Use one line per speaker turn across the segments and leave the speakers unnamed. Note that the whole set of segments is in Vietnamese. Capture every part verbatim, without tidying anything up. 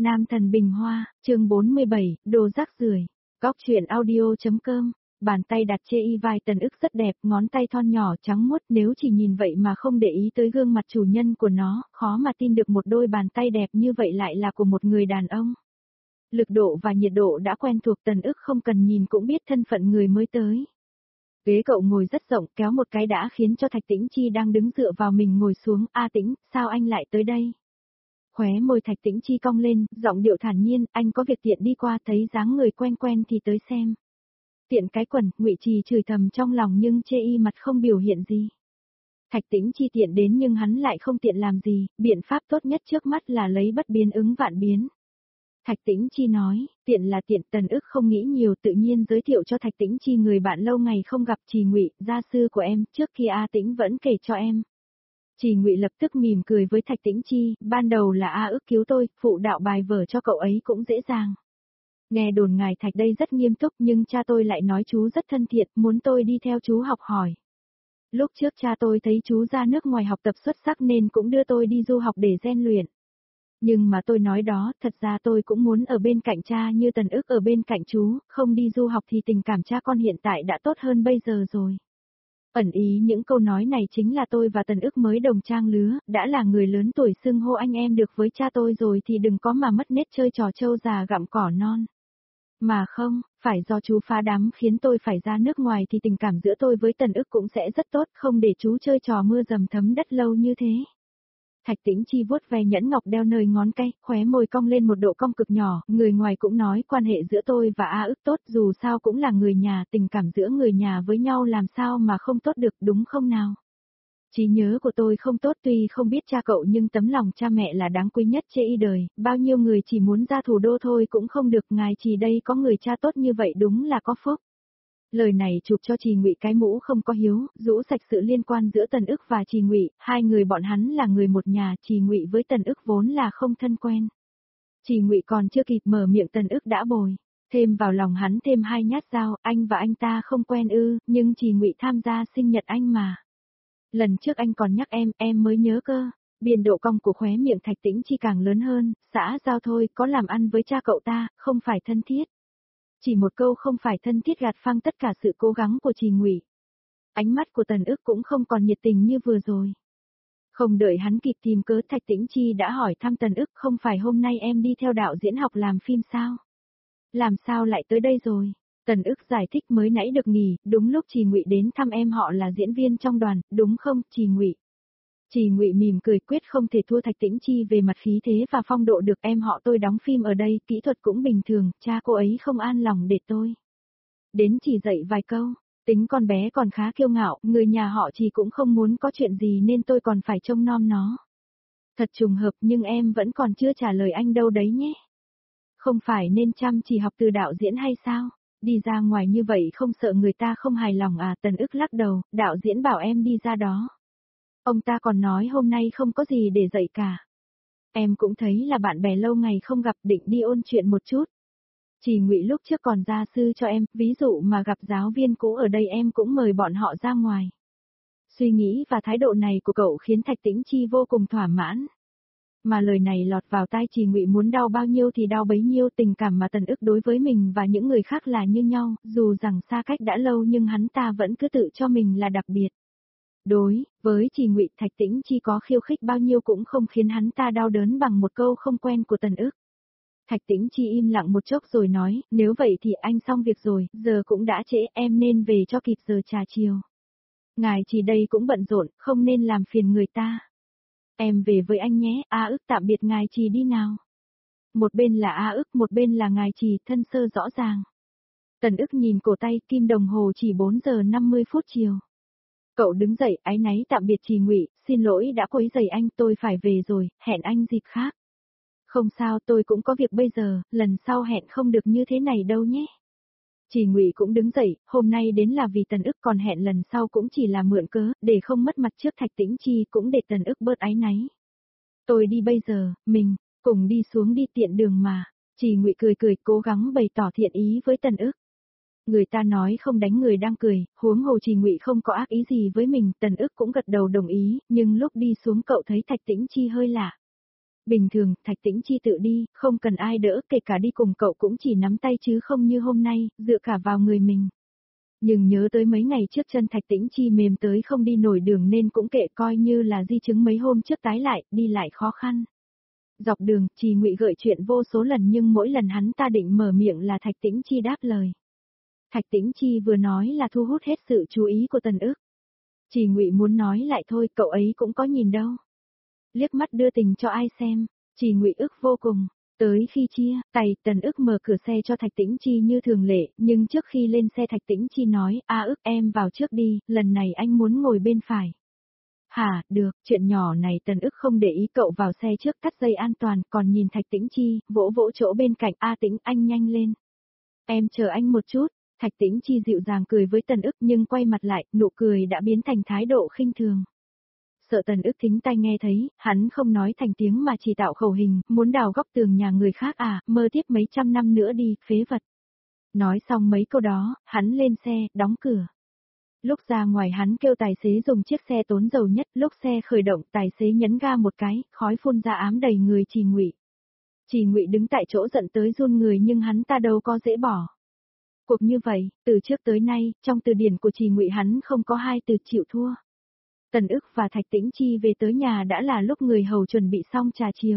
Nam thần bình hoa, chương bốn mươi bảy, đồ rác rưởi. Góc truyện audio.com. Bàn tay đặt chê y vai Tần Ức rất đẹp, ngón tay thon nhỏ trắng muốt, nếu chỉ nhìn vậy mà không để ý tới gương mặt chủ nhân của nó, khó mà tin được một đôi bàn tay đẹp như vậy lại là của một người đàn ông. Lực độ và nhiệt độ đã quen thuộc, Tần Ức không cần nhìn cũng biết thân phận người mới tới. Ghế cậu ngồi rất rộng, kéo một cái đã khiến cho Thạch Tĩnh Chi đang đứng dựa vào mình ngồi xuống. A Tĩnh, sao anh lại tới đây? Khóe môi Thạch Tĩnh Chi cong lên, giọng điệu thản nhiên, anh có việc tiện đi qua, thấy dáng người quen quen thì tới xem. Tiện cái quần, Ngụy Trì chửi thầm trong lòng nhưng chê y mặt không biểu hiện gì. Thạch Tĩnh Chi tiện đến nhưng hắn lại không tiện làm gì, biện pháp tốt nhất trước mắt là lấy bất biến ứng vạn biến. Thạch Tĩnh Chi nói, tiện là tiện. Tần Ức không nghĩ nhiều, tự nhiên giới thiệu cho Thạch Tĩnh Chi người bạn lâu ngày không gặp, Trì Ngụy, gia sư của em, trước khi A Tĩnh vẫn kể cho em. Trì Ngụy lập tức mỉm cười với Thạch Tĩnh Chi, ban đầu là A Ức cứu tôi, phụ đạo bài vở cho cậu ấy cũng dễ dàng. Nghe đồn ngài Thạch đây rất nghiêm túc nhưng cha tôi lại nói chú rất thân thiện, muốn tôi đi theo chú học hỏi. Lúc trước cha tôi thấy chú ra nước ngoài học tập xuất sắc nên cũng đưa tôi đi du học để rèn luyện. Nhưng mà tôi nói đó, thật ra tôi cũng muốn ở bên cạnh cha như Tần Ức ở bên cạnh chú, không đi du học thì tình cảm cha con hiện tại đã tốt hơn bây giờ rồi. Ẩn ý những câu nói này chính là tôi và Tần Ức mới đồng trang lứa, đã là người lớn tuổi xưng hô anh em được với cha tôi rồi thì đừng có mà mất nết chơi trò trâu già gặm cỏ non. Mà không, phải do chú phá đám khiến tôi phải ra nước ngoài thì tình cảm giữa tôi với Tần Ức cũng sẽ rất tốt, không để chú chơi trò mưa dầm thấm đất lâu như thế. Thạch Tĩnh Chi vuốt ve nhẫn ngọc đeo nơi ngón tay, khóe môi cong lên một độ cong cực nhỏ, người ngoài cũng nói quan hệ giữa tôi và A Ức tốt, dù sao cũng là người nhà, tình cảm giữa người nhà với nhau làm sao mà không tốt được, đúng không nào? Trí nhớ của tôi không tốt, tuy không biết cha cậu nhưng tấm lòng cha mẹ là đáng quý nhất trên y đời, bao nhiêu người chỉ muốn ra thủ đô thôi cũng không được, ngài Trì đây có người cha tốt như vậy đúng là có phúc. Lời này chụp cho Trì Ngụy cái mũ không có hiếu, rũ sạch sự liên quan giữa Tần Ức và Trì Ngụy, hai người bọn hắn là người một nhà, Trì Ngụy với Tần Ức vốn là không thân quen. Trì Ngụy còn chưa kịp mở miệng Tần Ức đã bồi, thêm vào lòng hắn thêm hai nhát dao, anh và anh ta không quen ư, nhưng Trì Ngụy tham gia sinh nhật anh mà. Lần trước anh còn nhắc em, em mới nhớ cơ. Biên độ cong của khóe miệng Thạch Tĩnh Chi càng lớn hơn, xã giao thôi, có làm ăn với cha cậu ta, không phải thân thiết. Chỉ một câu không phải thân thiết gạt phăng tất cả sự cố gắng của Trì Ngụy. Ánh mắt của Tần Ức cũng không còn nhiệt tình như vừa rồi. Không đợi hắn kịp tìm cớ, Thạch Tĩnh Chi đã hỏi thăm Tần Ức, không phải hôm nay em đi theo đạo diễn học làm phim sao? Làm sao lại tới đây rồi? Tần Ức giải thích mới nãy được nghỉ, đúng lúc Trì Ngụy đến thăm em họ là diễn viên trong đoàn, đúng không, Trì Ngụy? Trì Ngụy mỉm cười, quyết không thể thua Thạch Tĩnh Chi về mặt khí thế và phong độ được, em họ tôi đóng phim ở đây, kỹ thuật cũng bình thường, cha cô ấy không an lòng để tôi đến chỉ dạy vài câu, tính con bé còn khá kiêu ngạo, người nhà họ Trì cũng không muốn có chuyện gì nên tôi còn phải trông nom nó. Thật trùng hợp nhưng em vẫn còn chưa trả lời anh đâu đấy nhé. Không phải nên chăm chỉ học từ đạo diễn hay sao? Đi ra ngoài như vậy không sợ người ta không hài lòng à? Tần Ức lắc đầu, đạo diễn bảo em đi ra đó. Ông ta còn nói hôm nay không có gì để dạy cả. Em cũng thấy là bạn bè lâu ngày không gặp, định đi ôn chuyện một chút. Trì Ngụy lúc trước còn gia sư cho em, ví dụ mà gặp giáo viên cũ ở đây em cũng mời bọn họ ra ngoài. Suy nghĩ và thái độ này của cậu khiến Thạch Tĩnh Chi vô cùng thỏa mãn. Mà lời này lọt vào tai Trì Ngụy muốn đau bao nhiêu thì đau bấy nhiêu, tình cảm mà Tần Ức đối với mình và những người khác là như nhau, dù rằng xa cách đã lâu nhưng hắn ta vẫn cứ tự cho mình là đặc biệt. Đối với Trì Ngụy, Thạch Tĩnh Chi có khiêu khích bao nhiêu cũng không khiến hắn ta đau đớn bằng một câu không quen của Tần Ức. Thạch Tĩnh Chi im lặng một chốc rồi nói, nếu vậy thì anh xong việc rồi, giờ cũng đã trễ, em nên về cho kịp giờ trà chiều. Ngài Trì đây cũng bận rộn, không nên làm phiền người ta. Em về với anh nhé, A Ức tạm biệt ngài Trì đi nào. Một bên là A Ức, một bên là ngài Trì, thân sơ rõ ràng. Tần Ức nhìn cổ tay, kim đồng hồ chỉ bốn giờ năm mươi phút chiều. Cậu đứng dậy, áy náy tạm biệt Trì Ngụy, xin lỗi đã quấy rầy anh, tôi phải về rồi, hẹn anh dịp khác. Không sao, tôi cũng có việc bây giờ, lần sau hẹn không được như thế này đâu nhé. Trì Ngụy cũng đứng dậy, hôm nay đến là vì Tần Ức, còn hẹn lần sau cũng chỉ là mượn cớ, để không mất mặt trước Thạch Tĩnh Chi, cũng để Tần Ức bớt áy náy. Tôi đi bây giờ, mình, cùng đi xuống đi, tiện đường mà. Trì Ngụy cười cười, cố gắng bày tỏ thiện ý với Tần Ức. Người ta nói không đánh người đang cười, huống hồ Trì Ngụy không có ác ý gì với mình, Tần Ức cũng gật đầu đồng ý, nhưng lúc đi xuống cậu thấy Thạch Tĩnh Chi hơi lạ. Bình thường, Thạch Tĩnh Chi tự đi, không cần ai đỡ, kể cả đi cùng cậu cũng chỉ nắm tay chứ không như hôm nay, dựa cả vào người mình. Nhưng nhớ tới mấy ngày trước chân Thạch Tĩnh Chi mềm tới không đi nổi đường nên cũng kệ, coi như là di chứng mấy hôm trước tái lại, đi lại khó khăn. Dọc đường, Trì Ngụy gợi chuyện vô số lần nhưng mỗi lần hắn ta định mở miệng là Thạch Tĩnh Chi đáp lời. Thạch Tĩnh Chi vừa nói là thu hút hết sự chú ý của Tần Ức. Trì Ngụy muốn nói lại thôi, cậu ấy cũng có nhìn đâu. Liếc mắt đưa tình cho ai xem, Trì Ngụy ức vô cùng. Tới khi chia tay, Tần Ức mở cửa xe cho Thạch Tĩnh Chi như thường lệ, nhưng trước khi lên xe Thạch Tĩnh Chi nói, a Ức em vào trước đi, lần này anh muốn ngồi bên phải. Hả, được, chuyện nhỏ này Tần Ức không để ý, cậu vào xe trước cắt dây an toàn, còn nhìn Thạch Tĩnh Chi, vỗ vỗ chỗ bên cạnh, a Tĩnh anh nhanh lên. Em chờ anh một chút, Thạch Tĩnh Chi dịu dàng cười với Tần Ức nhưng quay mặt lại, nụ cười đã biến thành thái độ khinh thường. Sợ Tần Ức thính tai nghe thấy, hắn không nói thành tiếng mà chỉ tạo khẩu hình, muốn đào góc tường nhà người khác à, mơ tiếp mấy trăm năm nữa đi, phế vật. Nói xong mấy câu đó, hắn lên xe, đóng cửa. Lúc ra ngoài hắn kêu tài xế dùng chiếc xe tốn dầu nhất, lúc xe khởi động tài xế nhấn ga một cái, khói phun ra ám đầy người Trì Ngụy. Trì Ngụy đứng tại chỗ giận tới run người nhưng hắn ta đâu có dễ bỏ. Cuộc như vậy, từ trước tới nay, trong từ điển của Trì Ngụy hắn không có hai từ chịu thua. Tần Ức và Thạch Tĩnh Chi về tới nhà đã là lúc người hầu chuẩn bị xong trà chiều.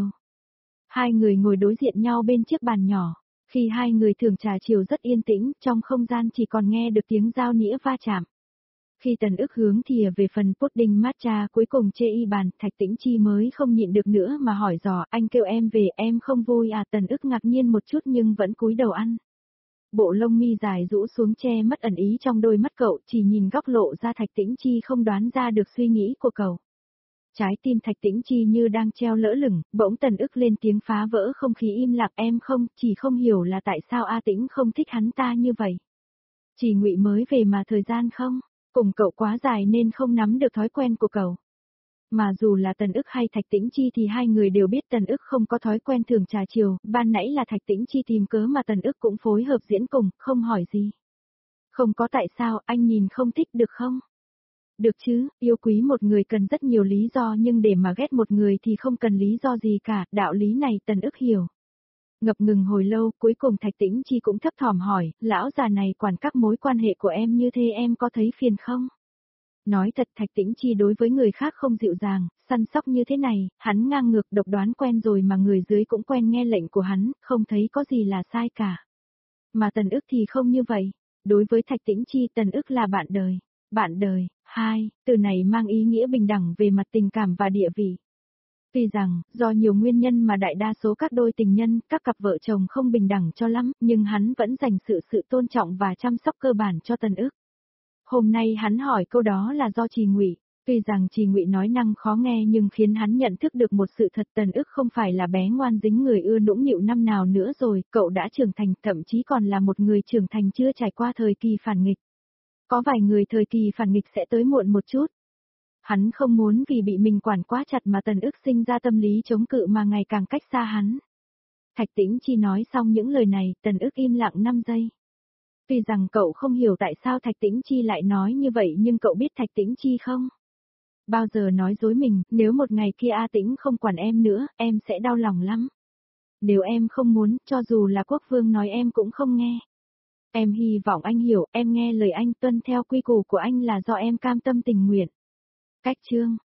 Hai người ngồi đối diện nhau bên chiếc bàn nhỏ. Khi hai người thưởng trà chiều rất yên tĩnh, trong không gian chỉ còn nghe được tiếng dao nĩa va chạm. Khi Tần Ức hướng thìa về phần pudding matcha cuối cùng chê y bàn, Thạch Tĩnh Chi mới không nhịn được nữa mà hỏi dò, anh kêu em về, em không vui à? Tần Ức ngạc nhiên một chút nhưng vẫn cúi đầu ăn. Bộ lông mi dài rũ xuống che mất ẩn ý trong đôi mắt cậu, chỉ nhìn góc lộ ra Thạch Tĩnh Chi không đoán ra được suy nghĩ của cậu. Trái tim Thạch Tĩnh Chi như đang treo lỡ lửng, bỗng Tần Ức lên tiếng phá vỡ không khí im lặng, em không, chỉ không hiểu là tại sao A Tĩnh không thích hắn ta như vậy. Trì Ngụy mới về mà thời gian không, cùng cậu quá dài nên không nắm được thói quen của cậu. Mà dù là Tần Ức hay Thạch Tĩnh Chi thì hai người đều biết Tần Ức không có thói quen thưởng trà chiều, ban nãy là Thạch Tĩnh Chi tìm cớ mà Tần Ức cũng phối hợp diễn cùng, không hỏi gì. Không có tại sao, anh nhìn không thích được không? Được chứ, yêu quý một người cần rất nhiều lý do nhưng để mà ghét một người thì không cần lý do gì cả, đạo lý này Tần Ức hiểu. Ngập ngừng hồi lâu, cuối cùng Thạch Tĩnh Chi cũng thấp thỏm hỏi, lão già này quản các mối quan hệ của em như thế em có thấy phiền không? Nói thật Thạch Tĩnh Chi đối với người khác không dịu dàng, săn sóc như thế này, hắn ngang ngược độc đoán quen rồi mà người dưới cũng quen nghe lệnh của hắn, không thấy có gì là sai cả. Mà Tần Ức thì không như vậy, đối với Thạch Tĩnh Chi Tần Ức là bạn đời. Bạn đời, hai, từ này mang ý nghĩa bình đẳng về mặt tình cảm và địa vị. Tuy rằng, do nhiều nguyên nhân mà đại đa số các đôi tình nhân, các cặp vợ chồng không bình đẳng cho lắm, nhưng hắn vẫn dành sự sự tôn trọng và chăm sóc cơ bản cho Tần Ức. Hôm nay hắn hỏi câu đó là do Trì Ngụy, tuy rằng Trì Ngụy nói năng khó nghe nhưng khiến hắn nhận thức được một sự thật, Tần Ức không phải là bé ngoan dính người ưa nũng nịu năm nào nữa rồi, cậu đã trưởng thành, thậm chí còn là một người trưởng thành chưa trải qua thời kỳ phản nghịch. Có vài người thời kỳ phản nghịch sẽ tới muộn một chút. Hắn không muốn vì bị mình quản quá chặt mà Tần Ức sinh ra tâm lý chống cự mà ngày càng cách xa hắn. Thạch Tĩnh Chi nói xong những lời này, Tần Ức im lặng năm giây. Tuy rằng cậu không hiểu tại sao Thạch Tĩnh Chi lại nói như vậy nhưng cậu biết Thạch Tĩnh Chi không? Bao giờ nói dối mình, nếu một ngày kia A Tĩnh không quản em nữa, em sẽ đau lòng lắm. Nếu em không muốn, cho dù là quốc vương nói em cũng không nghe. Em hy vọng anh hiểu, em nghe lời anh, tuân theo quy củ của anh là do em cam tâm tình nguyện. Cách chương